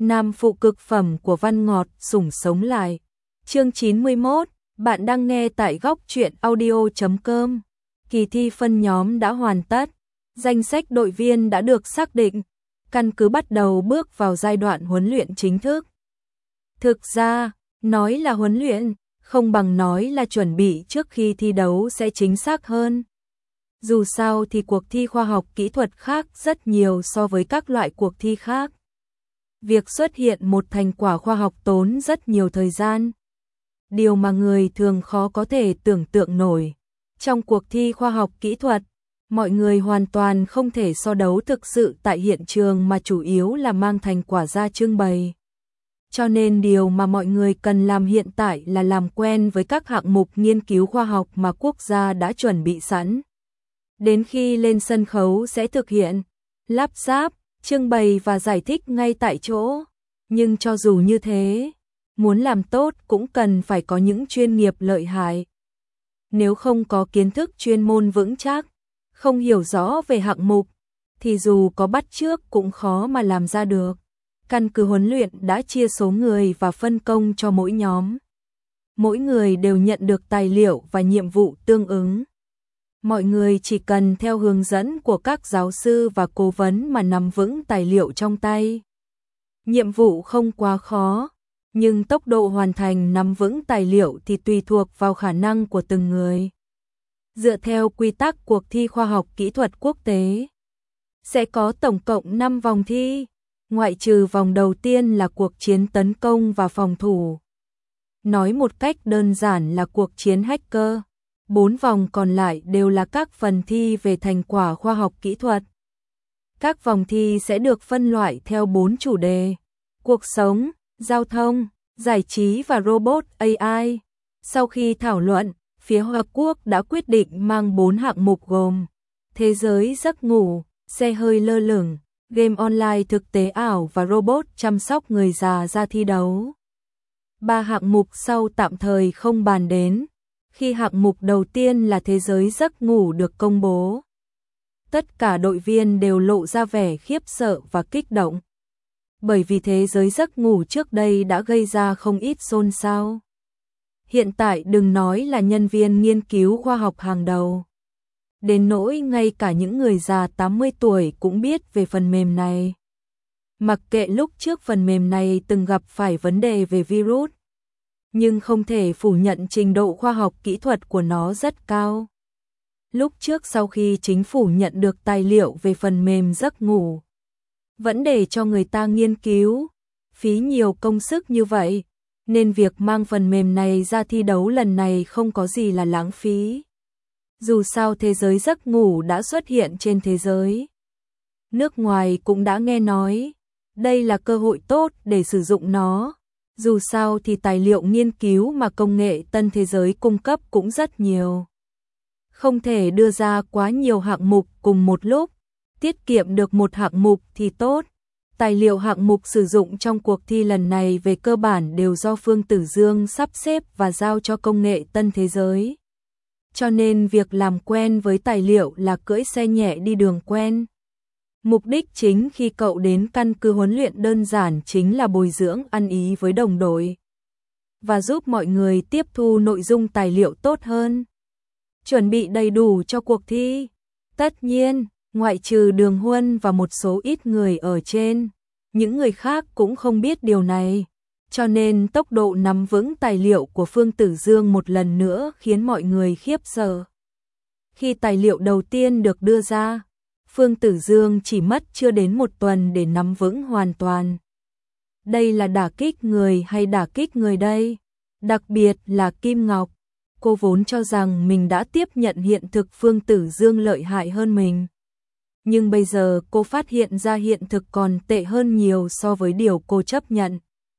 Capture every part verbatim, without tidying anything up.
Nam phụ cực phẩm của Văn Ngọt sủng sống lại. Chương chín mươi mốt, bạn đang nghe tại góc truyện audio chấm com. Kỳ thi phân nhóm đã hoàn tất, danh sách đội viên đã được xác định, căn cứ bắt đầu bước vào giai đoạn huấn luyện chính thức. Thực ra, nói là huấn luyện, không bằng nói là chuẩn bị trước khi thi đấu sẽ chính xác hơn. Dù sao thì cuộc thi khoa học kỹ thuật khác rất nhiều so với các loại cuộc thi khác. Việc xuất hiện một thành quả khoa học tốn rất nhiều thời gian. Điều mà người thường khó có thể tưởng tượng nổi. Trong cuộc thi khoa học kỹ thuật, mọi người hoàn toàn không thể so đấu thực sự tại hiện trường mà chủ yếu là mang thành quả ra trưng bày. Cho nên điều mà mọi người cần làm hiện tại là làm quen với các hạng mục nghiên cứu khoa học mà quốc gia đã chuẩn bị sẵn. Đến khi lên sân khấu sẽ thực hiện, lắp ráp, trưng bày và giải thích ngay tại chỗ. Nhưng cho dù như thế, muốn làm tốt cũng cần phải có những chuyên nghiệp lợi hại. Nếu không có kiến thức chuyên môn vững chắc, không hiểu rõ về hạng mục, thì dù có bắt chước cũng khó mà làm ra được. Căn cứ huấn luyện đã chia số người và phân công cho mỗi nhóm. Mỗi người đều nhận được tài liệu và nhiệm vụ tương ứng. Mọi người chỉ cần theo hướng dẫn của các giáo sư và cố vấn mà nắm vững tài liệu trong tay. Nhiệm vụ không quá khó, nhưng tốc độ hoàn thành nắm vững tài liệu thì tùy thuộc vào khả năng của từng người. Dựa theo quy tắc cuộc thi khoa học kỹ thuật quốc tế, sẽ có tổng cộng năm vòng thi, ngoại trừ vòng đầu tiên là cuộc chiến tấn công và phòng thủ. Nói một cách đơn giản là cuộc chiến hacker. Bốn vòng còn lại đều là các phần thi về thành quả khoa học kỹ thuật. Các vòng thi sẽ được phân loại theo bốn chủ đề: cuộc sống, giao thông, giải trí và robot a i. Sau khi thảo luận, phía Hoa Quốc đã quyết định mang bốn hạng mục gồm thế giới giấc ngủ, xe hơi lơ lửng, game online thực tế ảo và robot chăm sóc người già ra thi đấu. Ba hạng mục sau tạm thời không bàn đến. Khi hạng mục đầu tiên là thế giới giấc ngủ được công bố, tất cả đội viên đều lộ ra vẻ khiếp sợ và kích động. Bởi vì thế giới giấc ngủ trước đây đã gây ra không ít xôn xao. Hiện tại đừng nói là nhân viên nghiên cứu khoa học hàng đầu. Đến nỗi ngay cả những người già tám mươi tuổi cũng biết về phần mềm này. Mặc kệ lúc trước phần mềm này từng gặp phải vấn đề về virus, nhưng không thể phủ nhận trình độ khoa học kỹ thuật của nó rất cao. Lúc trước sau khi chính phủ nhận được tài liệu về phần mềm giấc ngủ, vẫn để cho người ta nghiên cứu, phí nhiều công sức như vậy, nên việc mang phần mềm này ra thi đấu lần này không có gì là lãng phí. Dù sao thế giới giấc ngủ đã xuất hiện trên thế giới. Nước ngoài cũng đã nghe nói, đây là cơ hội tốt để sử dụng nó. Dù sao thì tài liệu nghiên cứu mà công nghệ tân thế giới cung cấp cũng rất nhiều. Không thể đưa ra quá nhiều hạng mục cùng một lúc, tiết kiệm được một hạng mục thì tốt. Tài liệu hạng mục sử dụng trong cuộc thi lần này về cơ bản đều do Phương Tử Dương sắp xếp và giao cho công nghệ tân thế giới. Cho nên việc làm quen với tài liệu là cưỡi xe nhẹ đi đường quen. Mục đích chính khi cậu đến căn cứ huấn luyện đơn giản chính là bồi dưỡng ăn ý với đồng đội và giúp mọi người tiếp thu nội dung tài liệu tốt hơn, chuẩn bị đầy đủ cho cuộc thi. Tất nhiên, ngoại trừ Đường Huân và một số ít người ở trên, những người khác cũng không biết điều này, cho nên tốc độ nắm vững tài liệu của Phương Tử Dương một lần nữa khiến mọi người khiếp sợ. Khi tài liệu đầu tiên được đưa ra, Phương Tử Dương chỉ mất chưa đến một tuần để nắm vững hoàn toàn. Đây là đả kích người hay đả kích người đây? Đặc biệt là Kim Ngọc. Cô vốn cho rằng mình đã tiếp nhận hiện thực Phương Tử Dương lợi hại hơn mình. Nhưng bây giờ cô phát hiện ra hiện thực còn tệ hơn nhiều so với điều cô chấp nhận.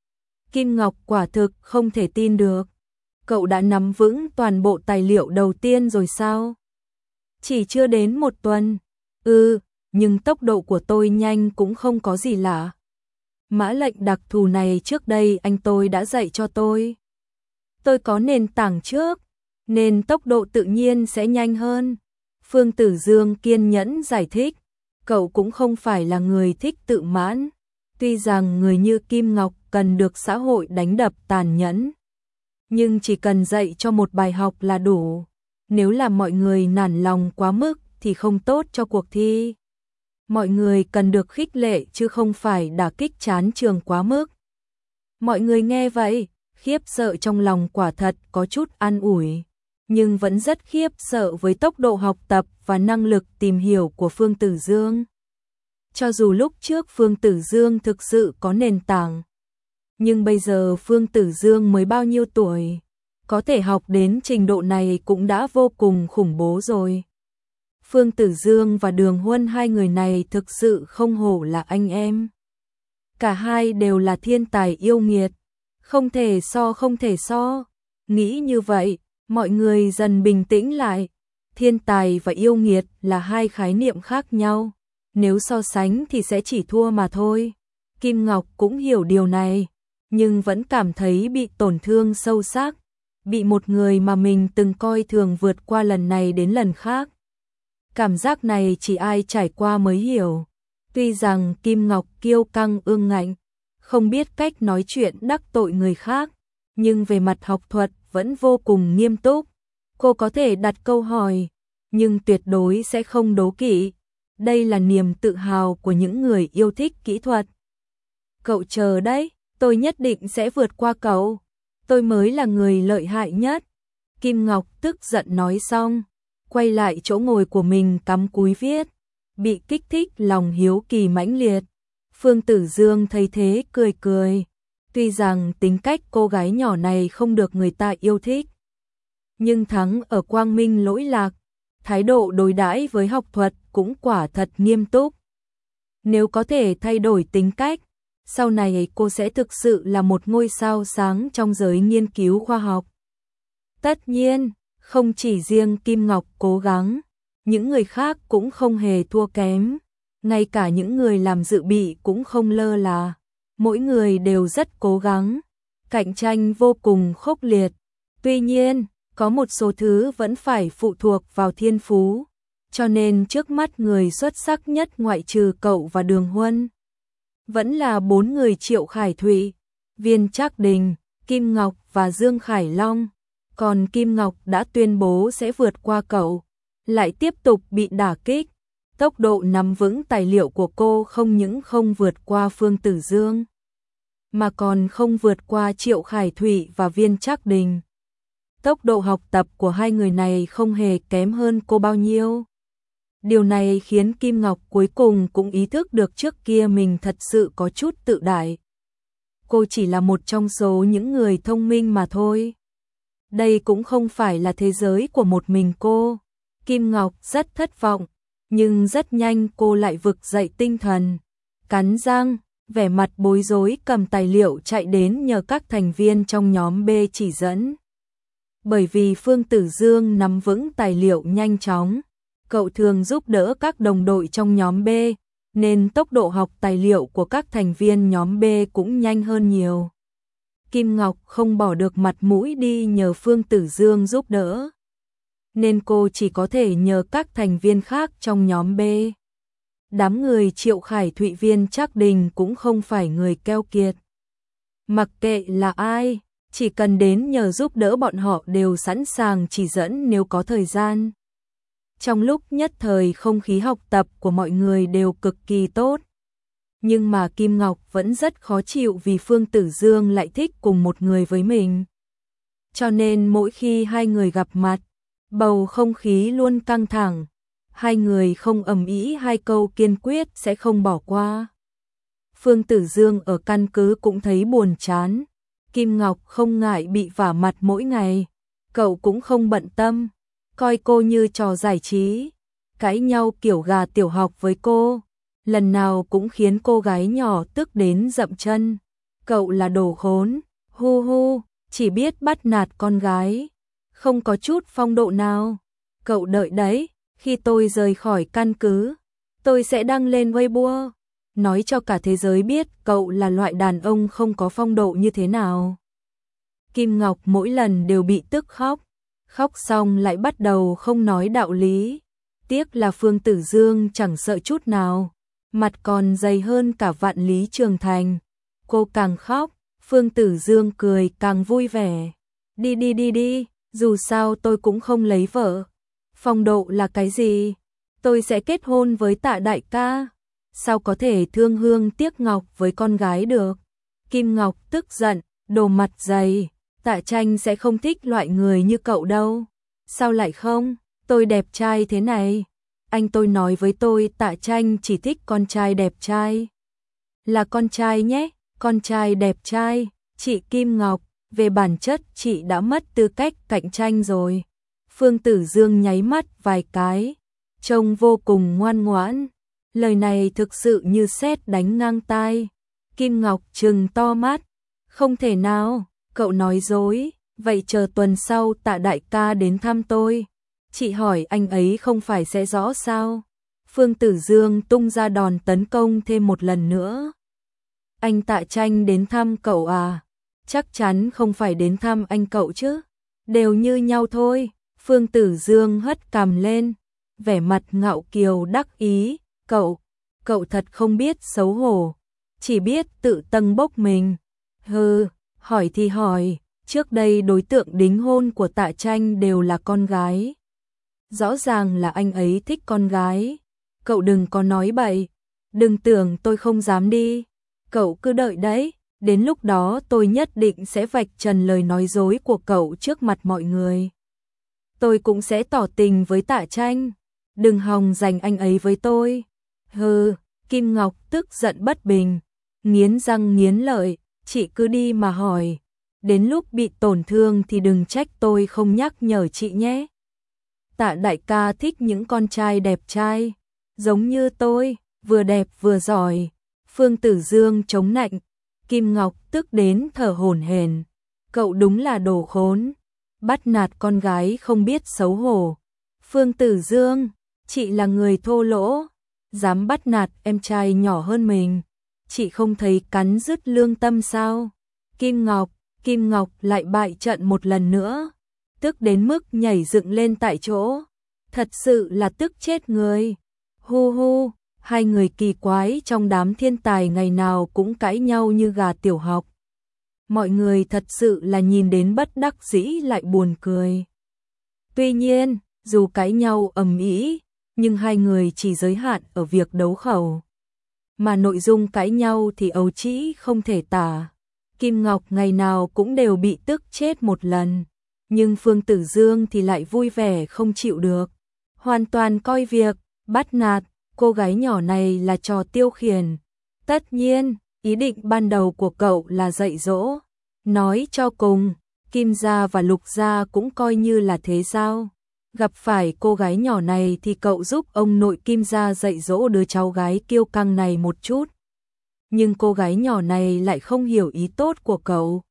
Kim Ngọc quả thực không thể tin được. Cậu đã nắm vững toàn bộ tài liệu đầu tiên rồi sao? Chỉ chưa đến một tuần. Ừ, nhưng tốc độ của tôi nhanh cũng không có gì lạ. Mã lệnh đặc thù này trước đây anh tôi đã dạy cho tôi. Tôi có nền tảng trước, nên tốc độ tự nhiên sẽ nhanh hơn. Phương Tử Dương kiên nhẫn giải thích, cậu cũng không phải là người thích tự mãn. Tuy rằng người như Kim Ngọc cần được xã hội đánh đập tàn nhẫn, nhưng chỉ cần dạy cho một bài học là đủ. Nếu làm mọi người nản lòng quá mức thì không tốt cho cuộc thi. Mọi người cần được khích lệ chứ không phải đả kích chán trường quá mức. Mọi người nghe vậy, khiếp sợ trong lòng quả thật có chút an ủi, nhưng vẫn rất khiếp sợ với tốc độ học tập và năng lực tìm hiểu của Phương Tử Dương. Cho dù lúc trước Phương Tử Dương thực sự có nền tảng, nhưng bây giờ Phương Tử Dương mới bao nhiêu tuổi, có thể học đến trình độ này cũng đã vô cùng khủng bố rồi. Phương Tử Dương và Đường Huân hai người này thực sự không hổ là anh em. Cả hai đều là thiên tài yêu nghiệt, không thể so không thể so. Nghĩ như vậy, mọi người dần bình tĩnh lại. Thiên tài và yêu nghiệt là hai khái niệm khác nhau, nếu so sánh thì sẽ chỉ thua mà thôi. Kim Ngọc cũng hiểu điều này, nhưng vẫn cảm thấy bị tổn thương sâu sắc, bị một người mà mình từng coi thường vượt qua lần này đến lần khác. Cảm giác này chỉ ai trải qua mới hiểu. Tuy rằng Kim Ngọc kiêu căng ương ngạnh, không biết cách nói chuyện đắc tội người khác, nhưng về mặt học thuật vẫn vô cùng nghiêm túc. Cô có thể đặt câu hỏi, nhưng tuyệt đối sẽ không đố kỵ. Đây là niềm tự hào của những người yêu thích kỹ thuật. Cậu chờ đấy, tôi nhất định sẽ vượt qua cậu. Tôi mới là người lợi hại nhất. Kim Ngọc tức giận nói xong, quay lại chỗ ngồi của mình cắm cúi viết, bị kích thích lòng hiếu kỳ mãnh liệt. Phương Tử Dương thấy thế cười cười, tuy rằng tính cách cô gái nhỏ này không được người ta yêu thích, nhưng thắng ở quang minh lỗi lạc, thái độ đối đãi với học thuật cũng quả thật nghiêm túc. Nếu có thể thay đổi tính cách, sau này cô sẽ thực sự là một ngôi sao sáng trong giới nghiên cứu khoa học. Tất nhiên, không chỉ riêng Kim Ngọc cố gắng, những người khác cũng không hề thua kém, ngay cả những người làm dự bị cũng không lơ là, mỗi người đều rất cố gắng, cạnh tranh vô cùng khốc liệt. Tuy nhiên, có một số thứ vẫn phải phụ thuộc vào thiên phú, cho nên trước mắt người xuất sắc nhất ngoại trừ cậu và Đường Huân vẫn là bốn người Triệu Khải Thụy, Viên Trác Đình, Kim Ngọc và Dương Khải Long. Còn Kim Ngọc đã tuyên bố sẽ vượt qua cậu, lại tiếp tục bị đả kích. Tốc độ nắm vững tài liệu của cô không những không vượt qua Phương Tử Dương, mà còn không vượt qua Triệu Khải Thụy và Viên Trác Đình. Tốc độ học tập của hai người này không hề kém hơn cô bao nhiêu. Điều này khiến Kim Ngọc cuối cùng cũng ý thức được trước kia mình thật sự có chút tự đại. Cô chỉ là một trong số những người thông minh mà thôi. Đây cũng không phải là thế giới của một mình cô. Kim Ngọc rất thất vọng, nhưng rất nhanh cô lại vực dậy tinh thần. Cắn răng, vẻ mặt bối rối cầm tài liệu chạy đến nhờ các thành viên trong nhóm B chỉ dẫn. Bởi vì Phương Tử Dương nắm vững tài liệu nhanh chóng, cậu thường giúp đỡ các đồng đội trong nhóm B, nên tốc độ học tài liệu của các thành viên nhóm B cũng nhanh hơn nhiều. Kim Ngọc không bỏ được mặt mũi đi nhờ Phương Tử Dương giúp đỡ, nên cô chỉ có thể nhờ các thành viên khác trong nhóm B. Đám người Triệu Khải Thụy, Viên Trác Đình cũng không phải người keo kiệt. Mặc kệ là ai, chỉ cần đến nhờ giúp đỡ bọn họ đều sẵn sàng chỉ dẫn nếu có thời gian. Trong lúc nhất thời không khí học tập của mọi người đều cực kỳ tốt. Nhưng mà Kim Ngọc vẫn rất khó chịu vì Phương Tử Dương lại thích cùng một người với mình. Cho nên mỗi khi hai người gặp mặt, bầu không khí luôn căng thẳng. Hai người không ầm ĩ hai câu kiên quyết sẽ không bỏ qua. Phương Tử Dương ở căn cứ cũng thấy buồn chán. Kim Ngọc không ngại bị vả mặt mỗi ngày. Cậu cũng không bận tâm, coi cô như trò giải trí. Cãi nhau kiểu gà tiểu học với cô, lần nào cũng khiến cô gái nhỏ tức đến dậm chân. Cậu là đồ khốn, hu hu, chỉ biết bắt nạt con gái, không có chút phong độ nào. Cậu đợi đấy, khi tôi rời khỏi căn cứ, tôi sẽ đăng lên Weibo, nói cho cả thế giới biết cậu là loại đàn ông không có phong độ như thế nào. Kim Ngọc mỗi lần đều bị tức khóc, khóc xong lại bắt đầu không nói đạo lý. Tiếc là Phương Tử Dương chẳng sợ chút nào, mặt còn dày hơn cả Vạn Lý Trường Thành. Cô càng khóc, Phương Tử Dương cười càng vui vẻ. Đi đi đi đi, dù sao tôi cũng không lấy vợ. Phong độ là cái gì? Tôi sẽ kết hôn với Tạ đại ca. Sao có thể thương hương tiếc ngọc với con gái được? Kim Ngọc tức giận, đồ mặt dày. Tạ Tranh sẽ không thích loại người như cậu đâu. Sao lại không? Tôi đẹp trai thế này. Anh tôi nói với tôi Tạ Tranh chỉ thích con trai đẹp trai. Là con trai nhé, con trai đẹp trai. Chị Kim Ngọc, về bản chất chị đã mất tư cách cạnh tranh rồi. Phương Tử Dương nháy mắt vài cái, trông vô cùng ngoan ngoãn. Lời này thực sự như sét đánh ngang tai. Kim Ngọc trừng to mắt. Không thể nào, cậu nói dối. Vậy chờ tuần sau Tạ đại ca đến thăm tôi. Chị hỏi anh ấy không phải sẽ rõ sao? Phương Tử Dương tung ra đòn tấn công thêm một lần nữa. Anh Tạ Tranh đến thăm cậu à? Chắc chắn không phải đến thăm anh cậu chứ. Đều như nhau thôi. Phương Tử Dương hất cằm lên, vẻ mặt ngạo kiều đắc ý. Cậu, cậu thật không biết xấu hổ. Chỉ biết tự tâng bốc mình. Hừ, hỏi thì hỏi. Trước đây đối tượng đính hôn của Tạ Tranh đều là con gái. Rõ ràng là anh ấy thích con gái. Cậu đừng có nói bậy. Đừng tưởng tôi không dám đi. Cậu cứ đợi đấy. Đến lúc đó tôi nhất định sẽ vạch trần lời nói dối của cậu trước mặt mọi người. Tôi cũng sẽ tỏ tình với Tạ Tranh. Đừng hòng giành anh ấy với tôi. Hừ, Kim Ngọc tức giận bất bình. Nghiến răng nghiến lợi. Chị cứ đi mà hỏi. Đến lúc bị tổn thương thì đừng trách tôi không nhắc nhở chị nhé. Tạ đại ca thích những con trai đẹp trai. Giống như tôi, vừa đẹp vừa giỏi. Phương Tử Dương chống nạnh. Kim Ngọc tức đến thở hổn hển. Cậu đúng là đồ khốn. Bắt nạt con gái không biết xấu hổ. Phương Tử Dương, chị là người thô lỗ. Dám bắt nạt em trai nhỏ hơn mình. Chị không thấy cắn rứt lương tâm sao? Kim Ngọc, Kim Ngọc lại bại trận một lần nữa. Tức đến mức nhảy dựng lên tại chỗ. Thật sự là tức chết người. Hu hu, hai người kỳ quái trong đám thiên tài ngày nào cũng cãi nhau như gà tiểu học. Mọi người thật sự là nhìn đến bất đắc dĩ lại buồn cười. Tuy nhiên, dù cãi nhau ầm ĩ, nhưng hai người chỉ giới hạn ở việc đấu khẩu. Mà nội dung cãi nhau thì ấu trĩ không thể tả. Kim Ngọc ngày nào cũng đều bị tức chết một lần. Nhưng Phương Tử Dương thì lại vui vẻ không chịu được. Hoàn toàn coi việc bắt nạt cô gái nhỏ này là trò tiêu khiển. Tất nhiên, ý định ban đầu của cậu là dạy dỗ. Nói cho cùng, Kim gia và Lục gia cũng coi như là thế sao. Gặp phải cô gái nhỏ này thì cậu giúp ông nội Kim gia dạy dỗ đứa cháu gái kiêu căng này một chút. Nhưng cô gái nhỏ này lại không hiểu ý tốt của cậu.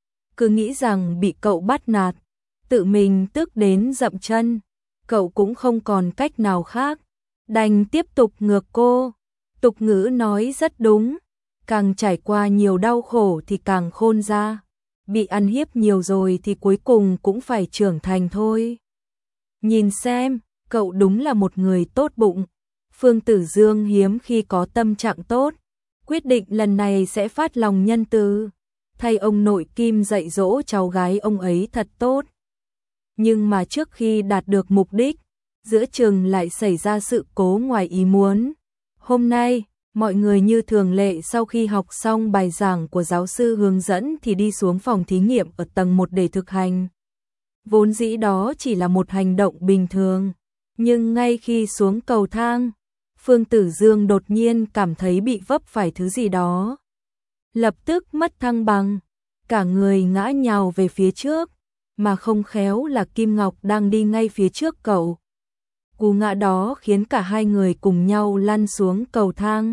Cứ nghĩ rằng bị cậu bắt nạt, tự mình tức đến dậm chân. Cậu cũng không còn cách nào khác, đành tiếp tục ngược cô. Tục ngữ nói rất đúng, càng trải qua nhiều đau khổ thì càng khôn ra. Bị ăn hiếp nhiều rồi thì cuối cùng cũng phải trưởng thành thôi. Nhìn xem, cậu đúng là một người tốt bụng. Phương Tử Dương hiếm khi có tâm trạng tốt, quyết định lần này sẽ phát lòng nhân từ, thay ông nội Kim dạy dỗ cháu gái ông ấy thật tốt. Nhưng mà trước khi đạt được mục đích, giữa chừng lại xảy ra sự cố ngoài ý muốn. Hôm nay, mọi người như thường lệ sau khi học xong bài giảng của giáo sư hướng dẫn thì đi xuống phòng thí nghiệm ở tầng một để thực hành. Vốn dĩ đó chỉ là một hành động bình thường, nhưng ngay khi xuống cầu thang, Phương Tử Dương đột nhiên cảm thấy bị vấp phải thứ gì đó. Lập tức mất thăng bằng, cả người ngã nhào về phía trước, mà không khéo là Kim Ngọc đang đi ngay phía trước cậu. Cú ngã đó khiến cả hai người cùng nhau lăn xuống cầu thang.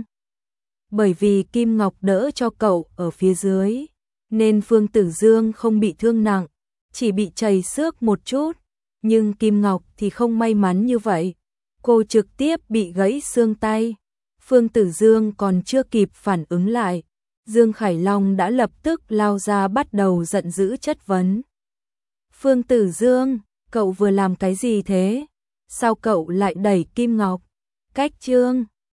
Bởi vì Kim Ngọc đỡ cho cậu ở phía dưới, nên Phương Tử Dương không bị thương nặng, chỉ bị trầy xước một chút. Nhưng Kim Ngọc thì không may mắn như vậy. Cô trực tiếp bị gãy xương tay. Phương Tử Dương còn chưa kịp phản ứng lại, Dương Khải Long đã lập tức lao ra bắt đầu giận dữ chất vấn. Phương Tử Dương, cậu vừa làm cái gì thế? Sao cậu lại đẩy Kim Ngọc? Cách chương